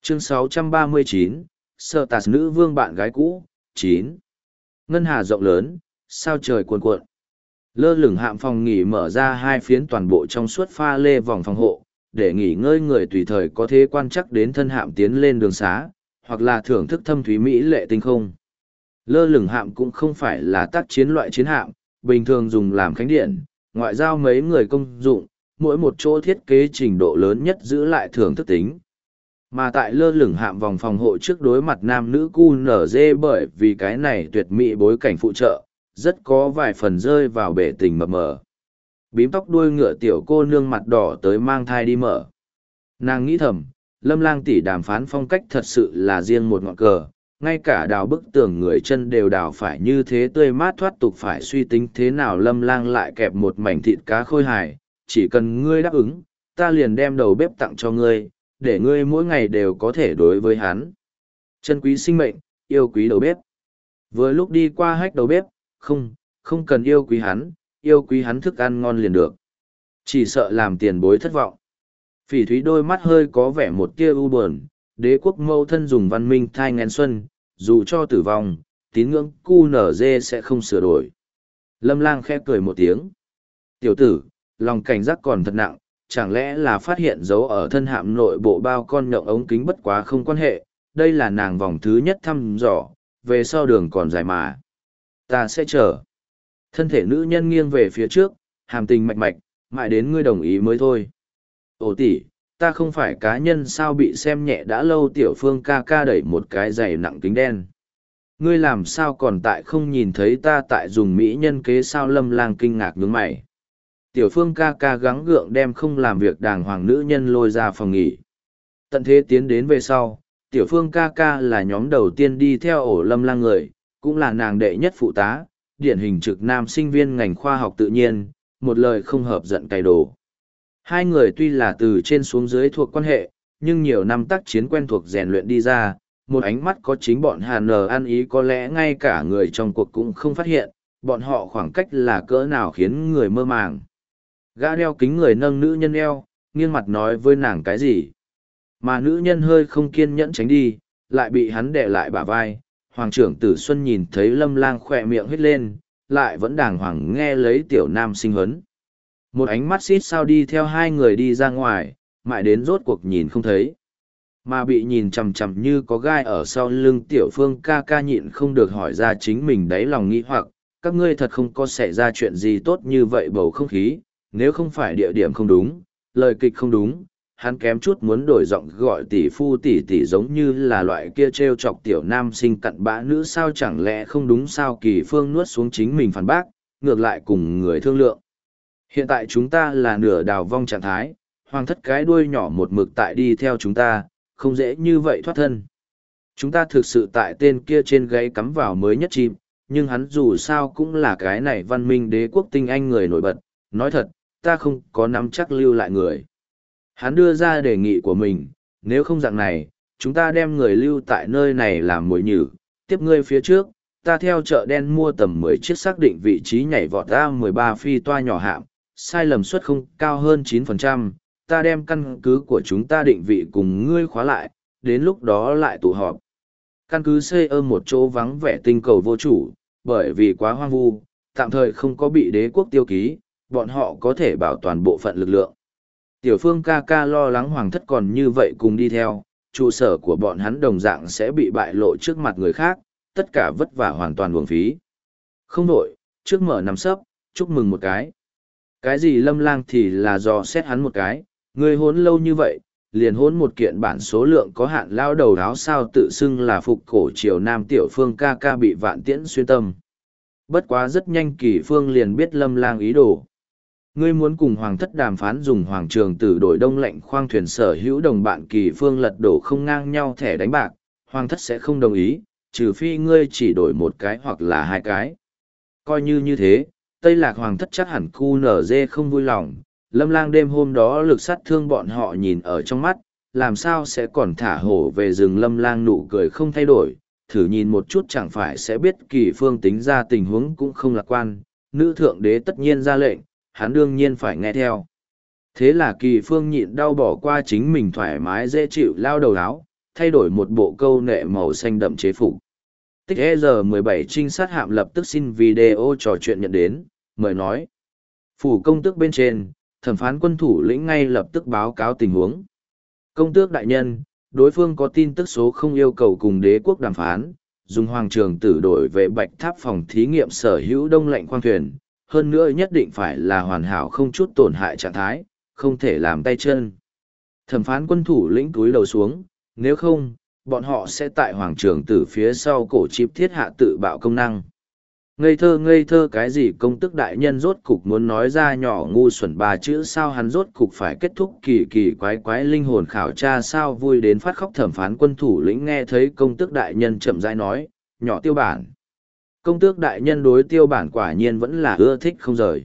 Chương 639, Sở Tạt nữ vương bạn gái cũ, 9. Ngân hà rộng lớn, sao trời cuồn cuộn. Lơ lửng hạm phòng nghỉ mở ra hai phiến toàn bộ trong suốt pha lê vòng phòng hộ, để nghỉ ngơi người tùy thời có thể quan chắc đến thân hạm tiến lên đường xá, hoặc là thưởng thức thâm thúy mỹ lệ tinh không. Lơ lửng hạm cũng không phải là tác chiến loại chiến hạm, bình thường dùng làm khánh điện, ngoại giao mấy người công dụng, mỗi một chỗ thiết kế trình độ lớn nhất giữ lại thưởng thức tính. Mà tại lơ lửng hạm vòng phòng hộ trước đối mặt nam nữ QNZ bởi vì cái này tuyệt mỹ bối cảnh phụ trợ, rất có vài phần rơi vào bể tình mập mờ. Bím tóc đuôi ngựa tiểu cô nương mặt đỏ tới mang thai đi mở. Nàng nghĩ thầm, Lâm Lang tỷ đàm phán phong cách thật sự là riêng một ngọn cờ, ngay cả đào bức tường người chân đều đào phải như thế tươi mát thoát tục, phải suy tính thế nào Lâm Lang lại kẹp một mảnh thịt cá khôi hài, chỉ cần ngươi đáp ứng, ta liền đem đầu bếp tặng cho ngươi, để ngươi mỗi ngày đều có thể đối với hắn. Chân quý sinh mệnh, yêu quý đầu bếp. Vừa lúc đi qua hách đầu bếp, không cần yêu quý hắn thức ăn ngon liền được. Chỉ sợ làm tiền bối thất vọng. Phỉ thúy đôi mắt hơi có vẻ một tia u buồn, đế quốc mâu thân dùng văn minh thai ngén xuân, dù cho tử vong, tín ngưỡng QNZ sẽ không sửa đổi. Lâm Lang khẽ cười một tiếng. Tiểu tử, lòng cảnh giác còn thật nặng, chẳng lẽ là phát hiện dấu ở thân hạm nội bộ bao con nhộng ống kính bất quá không quan hệ, đây là nàng vòng thứ nhất thăm dò, về sau đường còn dài mà. Ta sẽ chờ. Thân thể nữ nhân nghiêng về phía trước, hàm tình mạch mạch, mãi đến ngươi đồng ý mới thôi. Ồ tỷ, ta không phải cá nhân sao bị xem nhẹ đã lâu. Tiểu Phương ca ca đẩy một cái giày nặng kính đen. Ngươi làm sao còn tại không nhìn thấy ta tại dùng mỹ nhân kế sao? Lâm Lang kinh ngạc nhướng mày. Tiểu Phương ca ca gắng gượng đem không làm việc đàng hoàng nữ nhân lôi ra phòng nghỉ. Tận thế tiến đến về sau, Tiểu Phương ca ca là nhóm đầu tiên đi theo ổ Lâm Lang người, cũng là nàng đệ nhất phụ tá, điển hình trực nam sinh viên ngành khoa học tự nhiên, một lời không hợp giận cày đồ. Hai người tuy là từ trên xuống dưới thuộc quan hệ, nhưng nhiều năm tác chiến quen thuộc rèn luyện đi ra, một ánh mắt có chính bọn Hàn Nờ ăn ý, có lẽ ngay cả người trong cuộc cũng không phát hiện, bọn họ khoảng cách là cỡ nào khiến người mơ màng. Gã đeo kính người nâng nữ nhân eo, nghiêng mặt nói với nàng cái gì. Mà nữ nhân hơi không kiên nhẫn tránh đi, lại bị hắn đè lại bả vai. Hoàng trưởng Tử Xuân nhìn thấy Lâm Lang khỏe miệng hết lên, lại vẫn đàng hoàng nghe lấy tiểu nam sinh huấn. Một ánh mắt xít sao đi theo hai người đi ra ngoài, mãi đến rốt cuộc nhìn không thấy. Mà bị nhìn chằm chằm như có gai ở sau lưng Tiểu Phương ca ca nhịn không được hỏi ra chính mình đáy lòng nghĩ hoặc, các ngươi thật không có xảy ra chuyện gì tốt như vậy bầu không khí, nếu không phải địa điểm không đúng, lời kịch không đúng, hắn kém chút muốn đổi giọng gọi tỷ phu tỷ tỷ giống như là loại kia trêu chọc tiểu nam sinh cặn bã nữ sao, chẳng lẽ không đúng sao? Kỳ Phương nuốt xuống chính mình phản bác, ngược lại cùng người thương lượng. Hiện tại chúng ta là nửa đào vong trạng thái, hoàng thất cái đuôi nhỏ một mực tại đi theo chúng ta, không dễ như vậy thoát thân. Chúng ta thực sự tại tên kia trên gáy cắm vào mới nhất chim, nhưng hắn dù sao cũng là cái này văn minh đế quốc tinh anh người nổi bật, nói thật, ta không có nắm chắc lưu lại người. Hắn đưa ra đề nghị của mình, nếu không dạng này, chúng ta đem người lưu tại nơi này làm mồi nhử, tiếp ngươi phía trước, ta theo chợ đen mua tầm 10 chiếc xác định vị trí nhảy vọt ra 13 phi toa nhỏ hạm, sai lầm suất không cao hơn 9%, ta đem căn cứ của chúng ta định vị cùng ngươi khóa lại, đến lúc đó lại tụ họp. Căn cứ xây ở một chỗ vắng vẻ tinh cầu vô chủ, bởi vì quá hoang vu, tạm thời không có bị đế quốc tiêu ký, bọn họ có thể bảo toàn bộ phận lực lượng. Tiểu Phương ca ca lo lắng hoàng thất còn như vậy cùng đi theo, trụ sở của bọn hắn đồng dạng sẽ bị bại lộ trước mặt người khác, tất cả vất vả hoàn toàn uổng phí. Không đổi, trước mở nằm sấp, chúc mừng một cái. Cái gì? Lâm Lang thì là dò xét hắn một cái, ngươi hốn lâu như vậy, liền hốn một kiện bản số lượng có hạn lao đầu áo sao tự xưng là phục cổ triều nam. Tiểu Phương ca ca bị vạn tiễn xuyên tâm. Bất quá rất nhanh Kỳ Phương liền biết Lâm Lang ý đồ. Ngươi muốn cùng hoàng thất đàm phán dùng hoàng trường tử đổi đông lạnh khoang thuyền sở hữu đồng bạn. Kỳ Phương lật đổ không ngang nhau thẻ đánh bạc, hoàng thất sẽ không đồng ý, trừ phi ngươi chỉ đổi một cái hoặc là hai cái. Coi như thế, Tây Lạc hoàng thất chắc hẳn QNZ không vui lòng. Lâm Lang đêm hôm đó lực sát thương bọn họ nhìn ở trong mắt, làm sao sẽ còn thả hổ về rừng? Lâm Lang nụ cười không thay đổi, thử nhìn một chút chẳng phải sẽ biết. Kỳ Phương tính ra tình huống cũng không lạc quan, nữ thượng đế tất nhiên ra lệnh, hắn đương nhiên phải nghe theo. Thế là Kỳ Phương nhịn đau bỏ qua chính mình thoải mái dễ chịu lao đầu áo, thay đổi một bộ câu nệ màu xanh đậm chế phục. Tích ER-17 trinh sát hạm lập tức xin video trò chuyện nhận đến, mời nói. Phủ công tước bên trên, thẩm phán quân thủ lĩnh ngay lập tức báo cáo tình huống. Công tước đại nhân, đối phương có tin tức số không yêu cầu cùng đế quốc đàm phán, dùng hoàng trường tử đổi về bạch tháp phòng thí nghiệm sở hữu đông lạnh khoang thuyền, hơn nữa nhất định phải là hoàn hảo không chút tổn hại trạng thái, không thể làm tay chân. Thẩm phán quân thủ lĩnh túi đầu xuống, nếu không, bọn họ sẽ tại hoàng trường tử phía sau cổ chip thiết hạ tự bạo công năng. Ngây thơ cái gì công tức đại nhân rốt cục muốn nói ra nhỏ ngu xuẩn ba chữ sao hắn rốt cục phải kết thúc kỳ kỳ quái quái linh hồn khảo tra sao vui đến phát khóc thẩm phán quân thủ lĩnh nghe thấy công tước đại nhân chậm rãi nói, nhỏ tiêu bản. Công tước đại nhân đối tiêu bản quả nhiên vẫn là ưa thích không rời.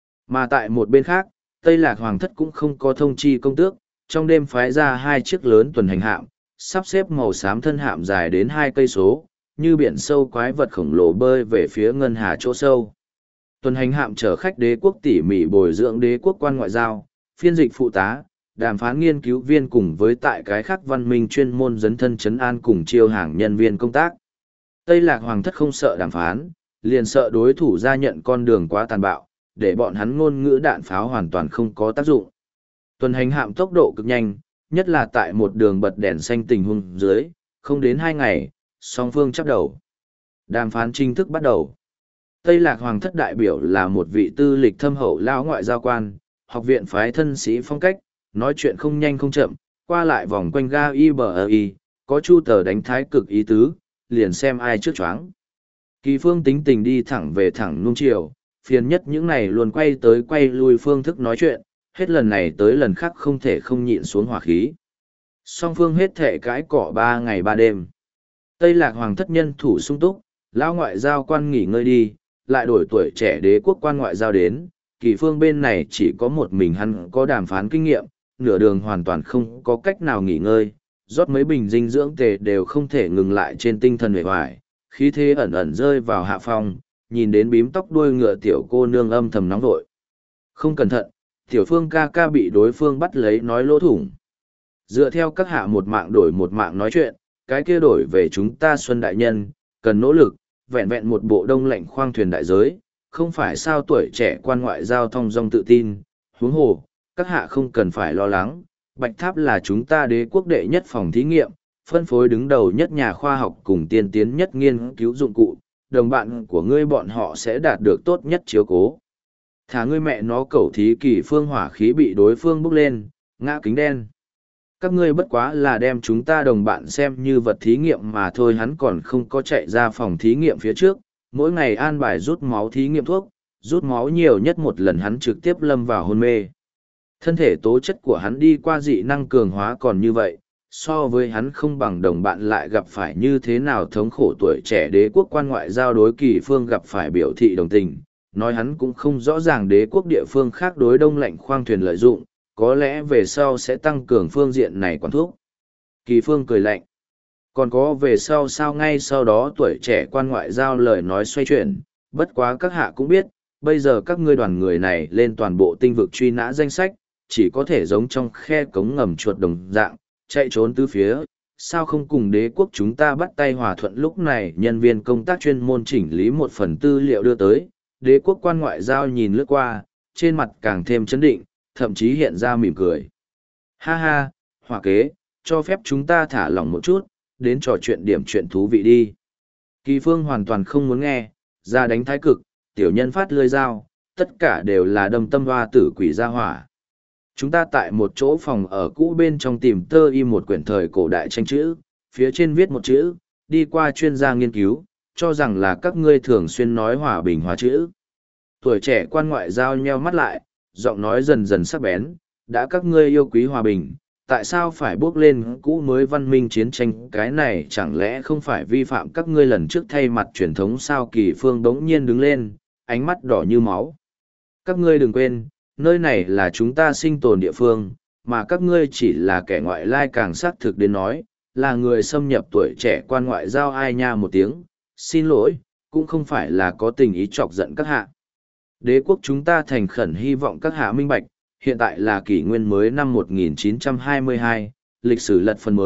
Mà tại một bên khác, Tây Lạc Hoàng thất cũng không có thông chi công tước, trong đêm phái ra 2 chiếc lớn tuần hành hạm, sắp xếp màu xám thân hạm dài đến 2 cây số, như biển sâu quái vật khổng lồ bơi về phía ngân hà chỗ sâu. Tuần hành hạm chở khách đế quốc tỉ mỉ bồi dưỡng đế quốc quan ngoại giao, phiên dịch phụ tá, đàm phán nghiên cứu viên cùng với tại cái khác văn minh chuyên môn dấn thân trấn an cùng chiêu hàng nhân viên công tác. Tây Lạc Hoàng thất không sợ đàm phán, liền sợ đối thủ ra nhận con đường quá tàn bạo, để bọn hắn ngôn ngữ đạn pháo hoàn toàn không có tác dụng. Tuần hành hạm tốc độ cực nhanh, nhất là tại một đường bật đèn xanh tình huống dưới, không đến 2 ngày, song phương chấp đầu. Đàm phán chính thức bắt đầu. Tây Lạc Hoàng thất đại biểu là một vị tư lịch thâm hậu lão ngoại giao quan, học viện phái thân sĩ phong cách, nói chuyện không nhanh không chậm, qua lại vòng quanh ga IBI, có chu tờ đánh thái cực ý tứ, liền xem ai trước choáng. Kỳ phương tính tình đi thẳng về thẳng nung chiều, phiền nhất những này luôn quay tới quay lui phương thức nói chuyện, hết lần này tới lần khác không thể không nhịn xuống hỏa khí. Song phương hết thể cãi cỏ 3 ngày 3 đêm. Tây Lạc Hoàng thất nhân thủ sung túc, lão ngoại giao quan nghỉ ngơi đi, lại đổi tuổi trẻ đế quốc quan ngoại giao đến, kỳ phương bên này chỉ có một mình hắn có đàm phán kinh nghiệm, nửa đường hoàn toàn không có cách nào nghỉ ngơi, rót mấy bình dinh dưỡng tề đều không thể ngừng lại trên tinh thần uể oải, khí thế ẩn ẩn rơi vào hạ phong, nhìn đến bím tóc đuôi ngựa tiểu cô nương âm thầm nóng vội. Không cẩn thận, tiểu phương ca ca bị đối phương bắt lấy nói lỗ thủng. Dựa theo các hạ một mạng đổi một mạng nói chuyện, cái kia đổi về chúng ta Xuân Đại Nhân, cần nỗ lực, vẹn vẹn một bộ đông lạnh khoang thuyền đại giới, không phải sao tuổi trẻ quan ngoại giao thong dong tự tin, huống hồ, các hạ không cần phải lo lắng, Bạch Tháp là chúng ta đế quốc đệ nhất phòng thí nghiệm, phân phối đứng đầu nhất nhà khoa học cùng tiên tiến nhất nghiên cứu dụng cụ, đồng bạn của ngươi bọn họ sẽ đạt được tốt nhất chiếu cố. Thả ngươi mẹ nó cẩu thí kỳ phương hỏa khí bị đối phương bốc lên, ngã kính đen. Các ngươi bất quá là đem chúng ta đồng bạn xem như vật thí nghiệm mà thôi, hắn còn không có chạy ra phòng thí nghiệm phía trước, mỗi ngày an bài rút máu thí nghiệm thuốc, rút máu nhiều nhất một lần hắn trực tiếp lâm vào hôn mê. Thân thể tố chất của hắn đi qua dị năng cường hóa còn như vậy, so với hắn không bằng đồng bạn lại gặp phải như thế nào thống khổ tuổi trẻ đế quốc quan ngoại giao đối kỳ phương gặp phải biểu thị đồng tình, nói hắn cũng không rõ ràng đế quốc địa phương khác đối đông lạnh khoang thuyền lợi dụng, có lẽ về sau sẽ tăng cường phương diện này quản thuốc. Kỳ phương cười lạnh. Còn có về sau sao ngay sau đó tuổi trẻ quan ngoại giao lời nói xoay chuyển, bất quá các hạ cũng biết, bây giờ các ngươi đoàn người này lên toàn bộ tinh vực truy nã danh sách, chỉ có thể giống trong khe cống ngầm chuột đồng dạng, chạy trốn tứ phía, sao không cùng đế quốc chúng ta bắt tay hòa thuận. Lúc này nhân viên công tác chuyên môn chỉnh lý một phần tư liệu đưa tới, đế quốc quan ngoại giao nhìn lướt qua, trên mặt càng thêm chấn định, thậm chí hiện ra mỉm cười. Ha ha, hòa kế, cho phép chúng ta thả lỏng một chút, đến trò chuyện điểm chuyện thú vị đi. Kỳ phương hoàn toàn không muốn nghe, ra đánh thái cực, tiểu nhân phát lưỡi dao, tất cả đều là đâm tâm hoa tử quỷ gia hỏa. Chúng ta tại một chỗ phòng ở cũ bên trong tìm tơ y một quyển thời cổ đại tranh chữ, phía trên viết một chữ, đi qua chuyên gia nghiên cứu, cho rằng là các ngươi thường xuyên nói hòa bình hòa chữ. Tuổi trẻ quan ngoại giao nheo mắt lại, giọng nói dần dần sắc bén, đã các ngươi yêu quý hòa bình, tại sao phải bước lên cũ mới văn minh chiến tranh, cái này chẳng lẽ không phải vi phạm các ngươi lần trước thay mặt truyền thống sao? Kỳ phương đống nhiên đứng lên, ánh mắt đỏ như máu. Các ngươi đừng quên, nơi này là chúng ta sinh tồn địa phương, mà các ngươi chỉ là kẻ ngoại lai, càng xác thực đến nói, là người xâm nhập. Tuổi trẻ quan ngoại giao ai nha một tiếng, xin lỗi, cũng không phải là có tình ý chọc giận các hạ. Đế quốc chúng ta thành khẩn hy vọng các hạ minh bạch, hiện tại là kỷ nguyên mới năm 1922, lịch sử lật phần mới,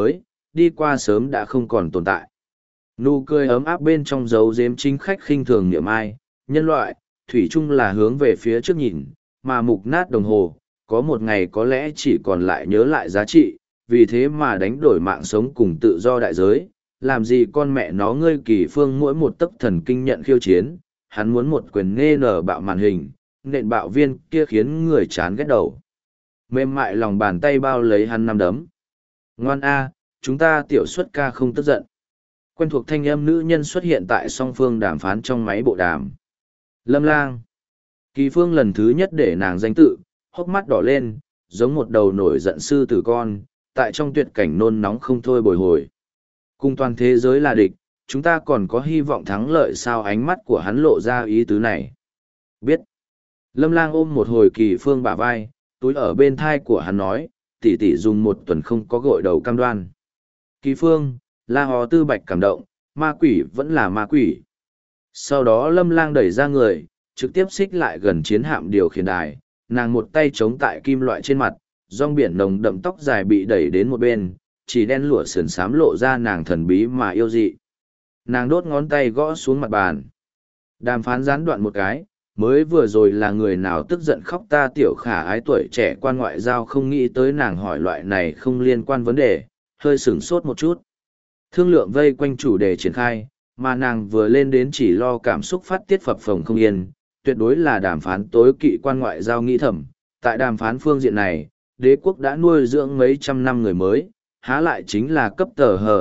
đi qua sớm đã không còn tồn tại. Nụ cười ấm áp bên trong dấu giếm chính khách khinh thường niệm ai, nhân loại, thủy chung là hướng về phía trước nhìn, mà mục nát đồng hồ, có một ngày có lẽ chỉ còn lại nhớ lại giá trị, vì thế mà đánh đổi mạng sống cùng tự do đại giới, làm gì con mẹ nó ngươi Kỳ Phương mỗi một tấc thần kinh nhận khiêu chiến, hắn muốn một quyền nghe nở bạo màn hình, nện bạo viên kia khiến người chán ghét đầu. Mềm mại lòng bàn tay bao lấy hắn nắm đấm. Ngoan a, chúng ta tiểu xuất ca không tức giận. Quen thuộc thanh âm nữ nhân xuất hiện tại song phương đàm phán trong máy bộ đàm. Lâm Lang. Kỳ Phương lần thứ nhất để nàng danh tự, hốc mắt đỏ lên, giống một đầu nổi giận sư tử con, tại trong tuyệt cảnh nôn nóng không thôi bồi hồi. Cùng toàn thế giới là địch, chúng ta còn có hy vọng thắng lợi sao? Ánh mắt của hắn lộ ra ý tứ này. Biết. Lâm Lang ôm một hồi Kỳ Phương bả vai, túi ở bên thai của hắn nói, tỷ tỷ dùng một tuần không có gội đầu cam đoan. Kỳ Phương, La Hó Tư Bạch cảm động, ma quỷ vẫn là ma quỷ. Sau đó Lâm Lang đẩy ra người, trực tiếp xích lại gần chiến hạm điều khiển đài, nàng một tay chống tại kim loại trên mặt, rong biển nồng đậm tóc dài bị đẩy đến một bên, chỉ đen lụa sườn xám lộ ra nàng thần bí mà yêu dị. Nàng đốt ngón tay gõ xuống mặt bàn. Đàm phán gián đoạn một cái, mới vừa rồi là người nào tức giận khóc ta tiểu khả ái tuổi trẻ quan ngoại giao không nghĩ tới nàng hỏi loại này không liên quan vấn đề, hơi sửng sốt một chút. Thương lượng vây quanh chủ đề triển khai, mà nàng vừa lên đến chỉ lo cảm xúc phát tiết phập phồng không yên, tuyệt đối là đàm phán tối kỵ quan ngoại giao nghĩ thầm. Tại đàm phán phương diện này, đế quốc đã nuôi dưỡng mấy trăm năm người mới, há lại chính là cấp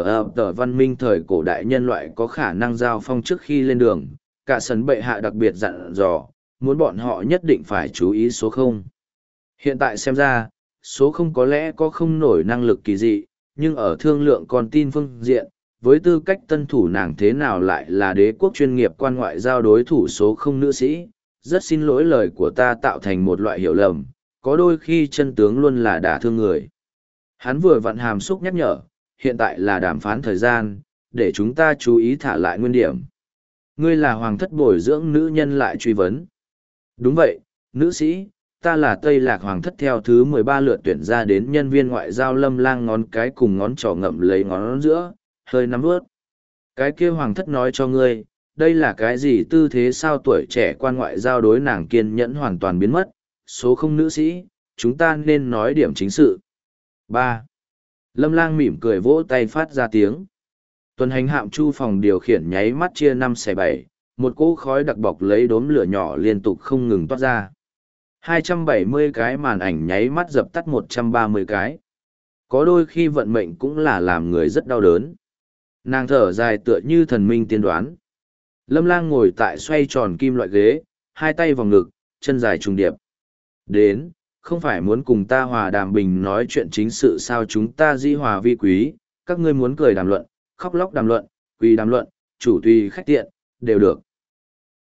tờ văn minh thời cổ đại nhân loại có khả năng giao phong trước khi lên đường. Cả sấn bệ hạ đặc biệt dặn dò, muốn bọn họ nhất định phải chú ý số 0. Hiện tại xem ra, số 0 có lẽ có không nổi năng lực kỳ dị, nhưng ở thương lượng con tin phương diện, với tư cách tân thủ nàng thế nào lại là đế quốc chuyên nghiệp quan ngoại giao đối thủ số 0 nữ sĩ. Rất xin lỗi lời của ta tạo thành một loại hiểu lầm, có đôi khi chân tướng luôn là đả thương người. Hắn vừa vặn hàm xúc nhắc nhở, hiện tại là đàm phán thời gian, để chúng ta chú ý thả lại nguyên điểm. Ngươi là hoàng thất bồi dưỡng nữ nhân lại truy vấn. Đúng vậy, nữ sĩ, ta là Tây Lạc hoàng thất theo thứ 13 lượt tuyển ra đến nhân viên ngoại giao. Lâm Lang ngón cái cùng ngón trỏ ngậm lấy ngón giữa, hơi nắm ướt. Cái kia hoàng thất nói cho ngươi, đây là cái gì tư thế sao? Tuổi trẻ quan ngoại giao đối nàng kiên nhẫn hoàn toàn biến mất. Số 0 nữ sĩ, chúng ta nên nói điểm chính sự. 3. Lâm Lang mỉm cười vỗ tay phát ra tiếng. Tuần hành hạm chu phòng điều khiển nháy mắt chia 5/7, một cỗ khói đặc bọc lấy đốm lửa nhỏ liên tục không ngừng toát ra. 270 cái màn ảnh nháy mắt dập tắt 130 cái. Có đôi khi vận mệnh cũng là làm người rất đau đớn. Nàng thở dài tựa như thần minh tiên đoán. Lâm Lang ngồi tại xoay tròn kim loại ghế, hai tay vòng ngực, chân dài trùng điệp. Đến, không phải muốn cùng ta hòa đàm bình nói chuyện chính sự sao? Chúng ta dĩ hòa vi quý, các ngươi muốn cười đàm luận, khóc lóc đàm luận, quỳ đàm luận, chủ tùy khách tiện, đều được.